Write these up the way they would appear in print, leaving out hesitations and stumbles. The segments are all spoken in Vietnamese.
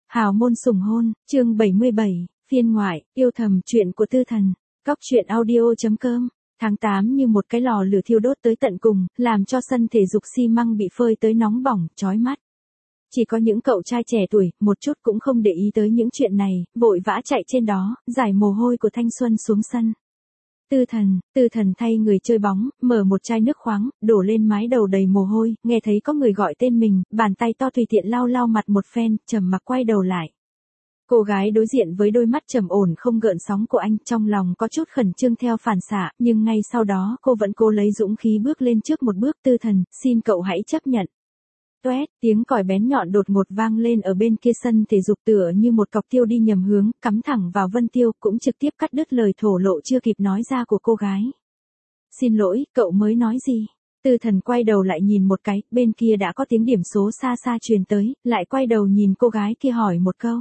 Hào môn sủng hôn, chương 77, phiên ngoại, yêu thầm, chuyện của Tư Thần. Cóc truyện audio.com. Tháng 8 như một cái lò lửa thiêu đốt tới tận cùng, làm cho sân thể dục xi măng bị phơi tới nóng bỏng, chói mắt. Chỉ có những cậu trai trẻ tuổi, một chút cũng không để ý tới những chuyện này, vội vã chạy trên đó, giải mồ hôi của thanh xuân xuống sân. Tư thần thay người chơi bóng, mở một chai nước khoáng, đổ lên mái đầu đầy mồ hôi, nghe thấy có người gọi tên mình, bàn tay to tùy tiện lau lau mặt một phen, trầm mặc quay đầu lại. Cô gái đối diện với đôi mắt trầm ổn không gợn sóng của anh, trong lòng có chút khẩn trương theo phản xạ, nhưng ngay sau đó cô vẫn cố lấy dũng khí bước lên trước một bước. Tư Thần, xin cậu hãy chấp nhận. Toét, tiếng còi bén nhọn đột ngột vang lên ở bên kia sân thể dục, tựa như một cọc tiêu đi nhầm hướng, cắm thẳng vào vân tiêu, cũng trực tiếp cắt đứt lời thổ lộ chưa kịp nói ra của cô gái. Xin lỗi, cậu mới nói gì? Tư Thần quay đầu lại nhìn một cái, bên kia đã có tiếng điểm số xa xa truyền tới, lại quay đầu nhìn cô gái kia hỏi một câu.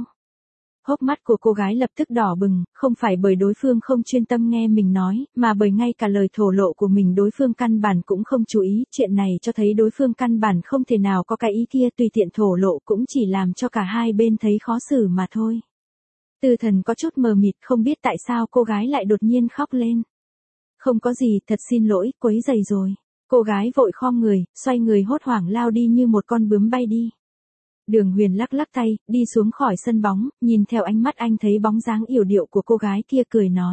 Hốc mắt của cô gái lập tức đỏ bừng, không phải bởi đối phương không chuyên tâm nghe mình nói, mà bởi ngay cả lời thổ lộ của mình đối phương căn bản cũng không chú ý. Chuyện này cho thấy đối phương căn bản không thể nào có cái ý kia, tùy tiện thổ lộ cũng chỉ làm cho cả hai bên thấy khó xử mà thôi. Tư Thần có chút mờ mịt, không biết tại sao cô gái lại đột nhiên khóc lên. Không có gì, thật xin lỗi, quấy rầy rồi. Cô gái vội khom người, xoay người hốt hoảng lao đi như một con bướm bay đi. Đường Huyền lắc lắc tay, đi xuống khỏi sân bóng, nhìn theo ánh mắt anh thấy bóng dáng yểu điệu của cô gái kia, cười nói.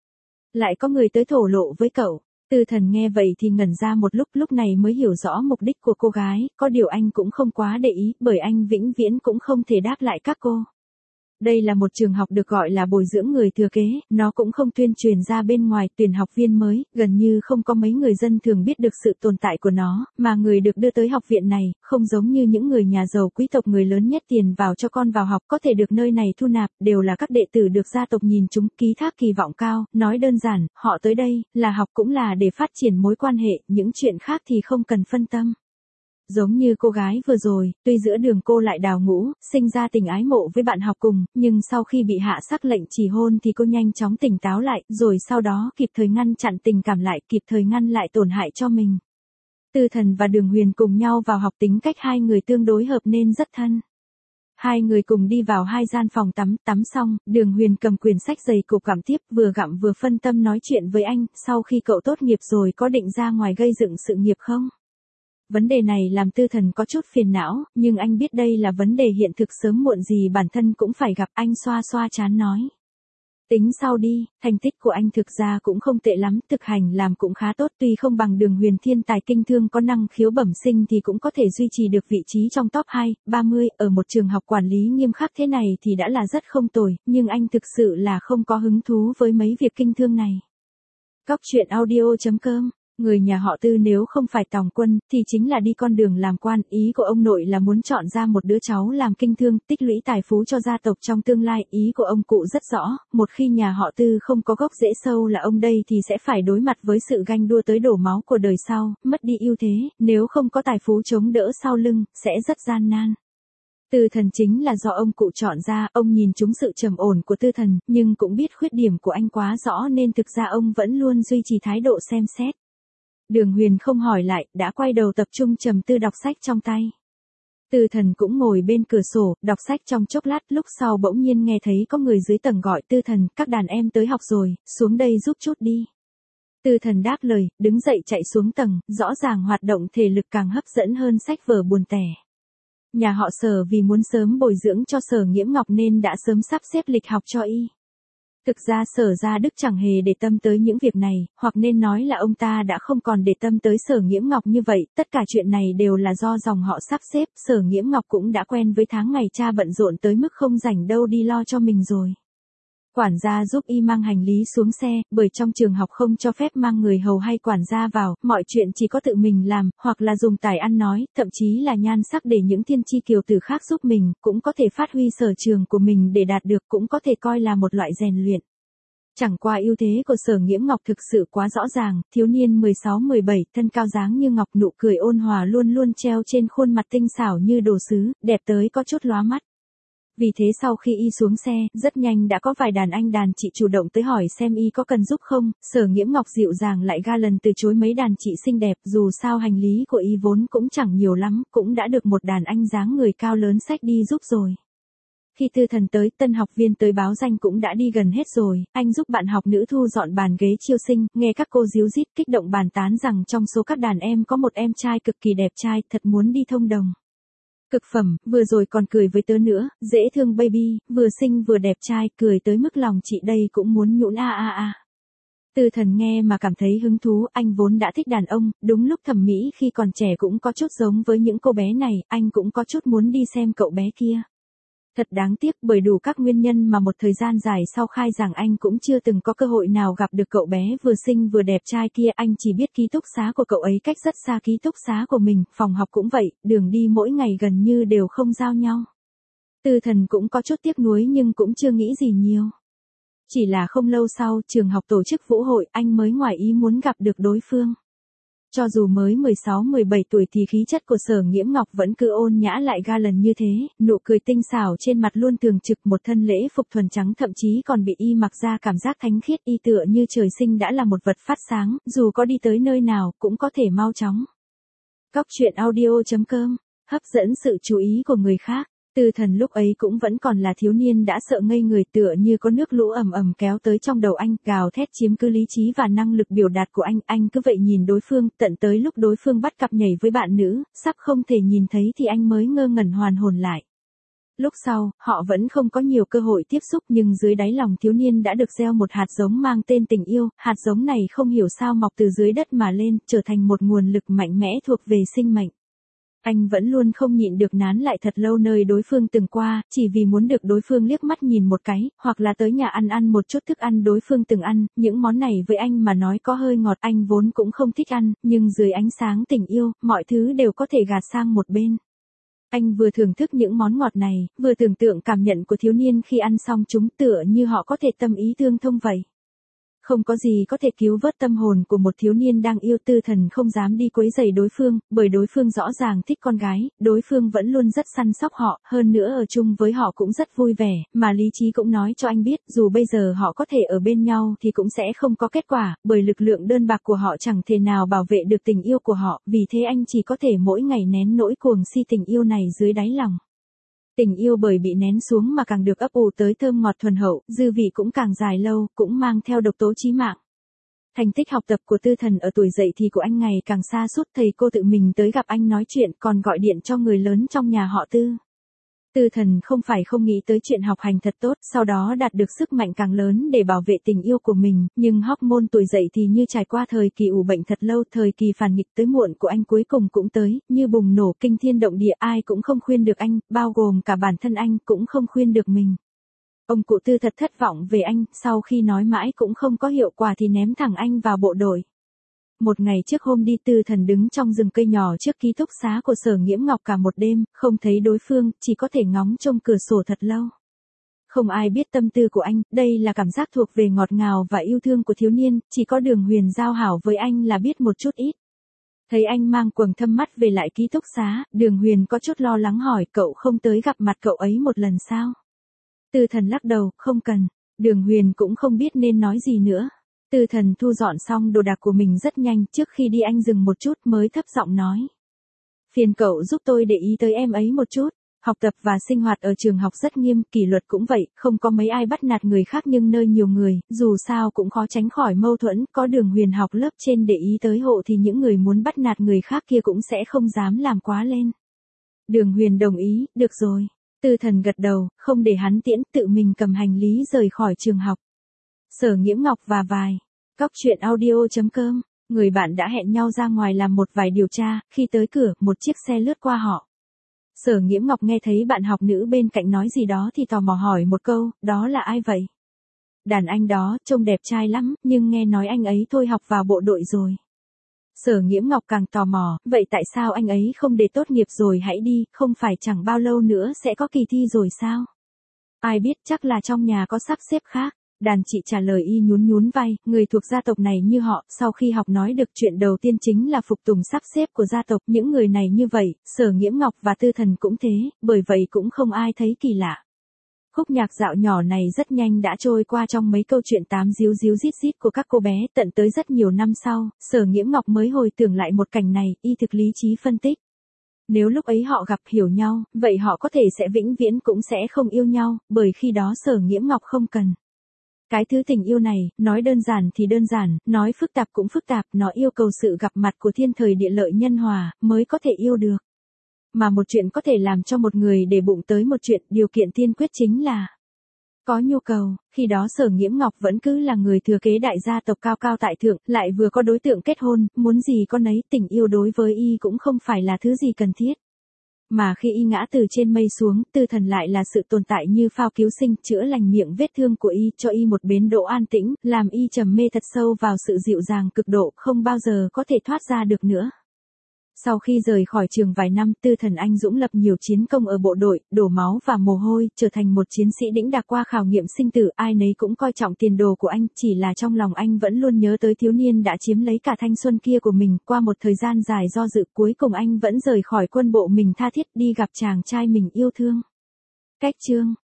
Lại có người tới thổ lộ với cậu. Tư Thần nghe vậy thì ngẩn ra một lúc này mới hiểu rõ mục đích của cô gái, có điều anh cũng không quá để ý, bởi anh vĩnh viễn cũng không thể đáp lại các cô. Đây là một trường học được gọi là bồi dưỡng người thừa kế, nó cũng không tuyên truyền ra bên ngoài, tuyển học viên mới, gần như không có mấy người dân thường biết được sự tồn tại của nó, mà người được đưa tới học viện này, không giống như những người nhà giàu quý tộc người lớn nhét tiền vào cho con vào học, có thể được nơi này thu nạp, đều là các đệ tử được gia tộc nhìn chúng, ký thác kỳ vọng cao, nói đơn giản, họ tới đây, là học cũng là để phát triển mối quan hệ, những chuyện khác thì không cần phân tâm. Giống như cô gái vừa rồi, tuy giữa đường cô lại đào ngũ, sinh ra tình ái mộ với bạn học cùng, nhưng sau khi bị hạ sắc lệnh chỉ hôn thì cô nhanh chóng tỉnh táo lại, rồi sau đó kịp thời ngăn chặn tình cảm lại, kịp thời ngăn lại tổn hại cho mình. Tư Thần và Đường Huyền cùng nhau vào học, tính cách hai người tương đối hợp nên rất thân. Hai người cùng đi vào hai gian phòng tắm xong, Đường Huyền cầm quyển sách dày cộp gặm tiếp, vừa gặm vừa phân tâm nói chuyện với anh, sau khi cậu tốt nghiệp rồi có định ra ngoài gây dựng sự nghiệp không? Vấn đề này làm Tư Thần có chút phiền não, nhưng anh biết đây là vấn đề hiện thực, sớm muộn gì bản thân cũng phải gặp. Anh xoa xoa trán nói. Tính sau đi, thành tích của anh thực ra cũng không tệ lắm, thực hành làm cũng khá tốt, tuy không bằng Đường Huyền thiên tài kinh thương có năng khiếu bẩm sinh thì cũng có thể duy trì được vị trí trong top 2, 30, ở một trường học quản lý nghiêm khắc thế này thì đã là rất không tồi, nhưng anh thực sự là không có hứng thú với mấy việc kinh thương này. Cóc truyện audio.com. Người nhà họ Tư nếu không phải tòng quân, thì chính là đi con đường làm quan, ý của ông nội là muốn chọn ra một đứa cháu làm kinh thương, tích lũy tài phú cho gia tộc trong tương lai, ý của ông cụ rất rõ, một khi nhà họ Tư không có gốc rễ sâu là ông đây thì sẽ phải đối mặt với sự ganh đua tới đổ máu của đời sau, mất đi ưu thế, nếu không có tài phú chống đỡ sau lưng, sẽ rất gian nan. Tư Thần chính là do ông cụ chọn ra, ông nhìn trúng sự trầm ổn của Tư Thần, nhưng cũng biết khuyết điểm của anh quá rõ nên thực ra ông vẫn luôn duy trì thái độ xem xét. Đường Huyền không hỏi lại, đã quay đầu tập trung trầm tư đọc sách trong tay. Tư Thần cũng ngồi bên cửa sổ, đọc sách trong chốc lát, lúc sau bỗng nhiên nghe thấy có người dưới tầng gọi. Tư Thần, các đàn em tới học rồi, xuống đây giúp chút đi. Tư Thần đáp lời, đứng dậy chạy xuống tầng, rõ ràng hoạt động thể lực càng hấp dẫn hơn sách vở buồn tẻ. Nhà họ Sở vì muốn sớm bồi dưỡng cho Sở Nghiễm Ngọc nên đã sớm sắp xếp lịch học cho y. Thực ra Sở Gia Đức chẳng hề để tâm tới những việc này, hoặc nên nói là ông ta đã không còn để tâm tới Sở Nghiễm Ngọc như vậy, tất cả chuyện này đều là do dòng họ sắp xếp, Sở Nghiễm Ngọc cũng đã quen với tháng ngày cha bận rộn tới mức không rảnh đâu đi lo cho mình rồi. Quản gia giúp y mang hành lý xuống xe, bởi trong trường học không cho phép mang người hầu hay quản gia vào, mọi chuyện chỉ có tự mình làm, hoặc là dùng tài ăn nói, thậm chí là nhan sắc để những thiên chi kiều tử khác giúp mình, cũng có thể phát huy sở trường của mình để đạt được, cũng có thể coi là một loại rèn luyện. Chẳng qua ưu thế của Sở Nghiễm Ngọc thực sự quá rõ ràng, thiếu niên 16-17, thân cao dáng như ngọc, nụ cười ôn hòa luôn luôn treo trên khuôn mặt tinh xảo như đồ sứ, đẹp tới có chút lóa mắt. Vì thế sau khi y xuống xe, rất nhanh đã có vài đàn anh đàn chị chủ động tới hỏi xem y có cần giúp không. Sở Nghiễm Ngọc dịu dàng lại ga lần từ chối mấy đàn chị xinh đẹp, dù sao hành lý của y vốn cũng chẳng nhiều lắm, cũng đã được một đàn anh dáng người cao lớn xách đi giúp rồi. Khi Tư Thần tới, tân học viên tới báo danh cũng đã đi gần hết rồi, anh giúp bạn học nữ thu dọn bàn ghế chiêu sinh, nghe các cô díu dít kích động bàn tán rằng trong số các đàn em có một em trai cực kỳ đẹp trai, thật muốn đi thông đồng. Cực phẩm, vừa rồi còn cười với tớ nữa, dễ thương baby, vừa xinh vừa đẹp trai, cười tới mức lòng chị đây cũng muốn nhũn a a a. Tư Thần nghe mà cảm thấy hứng thú, anh vốn đã thích đàn ông, đúng lúc thẩm mỹ khi còn trẻ cũng có chút giống với những cô bé này, anh cũng có chút muốn đi xem cậu bé kia. Thật đáng tiếc bởi đủ các nguyên nhân mà một thời gian dài sau khai giảng anh cũng chưa từng có cơ hội nào gặp được cậu bé vừa xinh vừa đẹp trai kia, anh chỉ biết ký túc xá của cậu ấy cách rất xa ký túc xá của mình, phòng học cũng vậy, đường đi mỗi ngày gần như đều không giao nhau. Tư Thần cũng có chút tiếc nuối nhưng cũng chưa nghĩ gì nhiều. Chỉ là không lâu sau, trường học tổ chức vũ hội, anh mới ngoài ý muốn gặp được đối phương. Cho dù mới 16-17 tuổi thì khí chất của Sở Nghiễm Ngọc vẫn cứ ôn nhã lại ga lần như thế, nụ cười tinh xảo trên mặt luôn thường trực, một thân lễ phục thuần trắng thậm chí còn bị y mặc ra cảm giác thánh khiết, y tựa như trời sinh đã là một vật phát sáng, dù có đi tới nơi nào cũng có thể mau chóng. Cóc truyện audio.com, hấp dẫn sự chú ý của người khác. Tư Thần lúc ấy cũng vẫn còn là thiếu niên đã sợ ngây người, tựa như có nước lũ ầm ầm kéo tới trong đầu anh, gào thét chiếm cứ lý trí và năng lực biểu đạt của anh cứ vậy nhìn đối phương, tận tới lúc đối phương bắt cặp nhảy với bạn nữ, sắp không thể nhìn thấy thì anh mới ngơ ngẩn hoàn hồn lại. Lúc sau, họ vẫn không có nhiều cơ hội tiếp xúc nhưng dưới đáy lòng thiếu niên đã được gieo một hạt giống mang tên tình yêu, hạt giống này không hiểu sao mọc từ dưới đất mà lên, trở thành một nguồn lực mạnh mẽ thuộc về sinh mệnh. Anh vẫn luôn không nhịn được nán lại thật lâu nơi đối phương từng qua, chỉ vì muốn được đối phương liếc mắt nhìn một cái, hoặc là tới nhà ăn một chút thức ăn đối phương từng ăn, những món này với anh mà nói có hơi ngọt, anh vốn cũng không thích ăn, nhưng dưới ánh sáng tình yêu, mọi thứ đều có thể gạt sang một bên. Anh vừa thưởng thức những món ngọt này, vừa tưởng tượng cảm nhận của thiếu niên khi ăn xong chúng, tựa như họ có thể tâm ý tương thông vậy. Không có gì có thể cứu vớt tâm hồn của một thiếu niên đang yêu. Tư Thần không dám đi quấy rầy đối phương, bởi đối phương rõ ràng thích con gái, đối phương vẫn luôn rất săn sóc họ, hơn nữa ở chung với họ cũng rất vui vẻ, mà lý trí cũng nói cho anh biết, dù bây giờ họ có thể ở bên nhau thì cũng sẽ không có kết quả, bởi lực lượng đơn bạc của họ chẳng thể nào bảo vệ được tình yêu của họ, vì thế anh chỉ có thể mỗi ngày nén nỗi cuồng si tình yêu này dưới đáy lòng. Tình yêu bởi bị nén xuống mà càng được ấp ủ tới thơm ngọt thuần hậu, dư vị cũng càng dài lâu, cũng mang theo độc tố chí mạng. Thành tích học tập của Tư Thần ở tuổi dậy thì của anh ngày càng sa sút, thầy cô tự mình tới gặp anh nói chuyện, còn gọi điện cho người lớn trong nhà họ Tư. Tư Thần không phải không nghĩ tới chuyện học hành thật tốt, sau đó đạt được sức mạnh càng lớn để bảo vệ tình yêu của mình, nhưng hormone tuổi dậy thì như trải qua thời kỳ ủ bệnh thật lâu, thời kỳ phản nghịch tới muộn của anh cuối cùng cũng tới, như bùng nổ kinh thiên động địa, ai cũng không khuyên được anh, bao gồm cả bản thân anh cũng không khuyên được mình. Ông cụ Tư thật thất vọng về anh, sau khi nói mãi cũng không có hiệu quả thì ném thẳng anh vào bộ đội. Một ngày trước hôm đi, Tư Thần đứng trong rừng cây nhỏ trước ký túc xá của Sở Nghiễm Ngọc cả một đêm, không thấy đối phương, chỉ có thể ngóng trông cửa sổ thật lâu. Không ai biết tâm tư của anh, đây là cảm giác thuộc về ngọt ngào và yêu thương của thiếu niên, chỉ có Đường Huyền giao hảo với anh là biết một chút ít. Thấy anh mang quầng thâm mắt về lại ký túc xá, Đường Huyền có chút lo lắng hỏi, cậu không tới gặp mặt cậu ấy một lần sao? Tư Thần lắc đầu, không cần. Đường Huyền cũng không biết nên nói gì nữa. Tư Thần thu dọn xong đồ đạc của mình rất nhanh, trước khi đi anh dừng một chút mới thấp giọng nói. Phiền cậu giúp tôi để ý tới em ấy một chút. Học tập và sinh hoạt ở trường học rất nghiêm, kỷ luật cũng vậy, không có mấy ai bắt nạt người khác nhưng nơi nhiều người, dù sao cũng khó tránh khỏi mâu thuẫn, có Đường Huyền học lớp trên để ý tới hộ thì những người muốn bắt nạt người khác kia cũng sẽ không dám làm quá lên. Đường Huyền đồng ý, được rồi. Tư Thần gật đầu, không để hắn tiễn, tự mình cầm hành lý rời khỏi trường học. Sở Nghiễm Ngọc và vài. Cóc truyện audio.com, người bạn đã hẹn nhau ra ngoài làm một vài điều tra, khi tới cửa, một chiếc xe lướt qua họ. Sở Nghiễm Ngọc nghe thấy bạn học nữ bên cạnh nói gì đó thì tò mò hỏi một câu, đó là ai vậy? Đàn anh đó, trông đẹp trai lắm, nhưng nghe nói anh ấy thôi học vào bộ đội rồi. Sở Nghiễm Ngọc càng tò mò, vậy tại sao anh ấy không để tốt nghiệp rồi hãy đi, không phải chẳng bao lâu nữa sẽ có kỳ thi rồi sao? Ai biết, chắc là trong nhà có sắp xếp khác. Đàn chị trả lời y nhún nhún vai, người thuộc gia tộc này như họ, sau khi học nói được chuyện đầu tiên chính là phục tùng sắp xếp của gia tộc, những người này như vậy, Sở Nghiễm Ngọc và Tư Thần cũng thế, bởi vậy cũng không ai thấy kỳ lạ. Khúc nhạc dạo nhỏ này rất nhanh đã trôi qua trong mấy câu chuyện tám díu díu rít rít của các cô bé, tận tới rất nhiều năm sau, Sở Nghiễm Ngọc mới hồi tưởng lại một cảnh này, y thực lý trí phân tích. Nếu lúc ấy họ gặp hiểu nhau, vậy họ có thể sẽ vĩnh viễn cũng sẽ không yêu nhau, bởi khi đó Sở Nghiễm Ngọc không cần. Cái thứ tình yêu này, nói đơn giản thì đơn giản, nói phức tạp cũng phức tạp, nó yêu cầu sự gặp mặt của thiên thời địa lợi nhân hòa, mới có thể yêu được. Mà một chuyện có thể làm cho một người để bụng tới một chuyện, điều kiện tiên quyết chính là có nhu cầu. Khi đó Sở Nghiễm Ngọc vẫn cứ là người thừa kế đại gia tộc cao cao tại thượng, lại vừa có đối tượng kết hôn, muốn gì con nấy, tình yêu đối với y cũng không phải là thứ gì cần thiết. Mà khi y ngã từ trên mây xuống, Tư Thần lại là sự tồn tại như phao cứu sinh, chữa lành miệng vết thương của y, cho y một bến đỗ an tĩnh, làm y trầm mê thật sâu vào sự dịu dàng cực độ, không bao giờ có thể thoát ra được nữa. Sau khi rời khỏi trường vài năm, Tư Thần anh dũng lập nhiều chiến công ở bộ đội, đổ máu và mồ hôi, trở thành một chiến sĩ đĩnh đạc qua khảo nghiệm sinh tử, ai nấy cũng coi trọng tiền đồ của anh, chỉ là trong lòng anh vẫn luôn nhớ tới thiếu niên đã chiếm lấy cả thanh xuân kia của mình, qua một thời gian dài do dự, cuối cùng anh vẫn rời khỏi quân bộ mình tha thiết đi gặp chàng trai mình yêu thương. Cách chương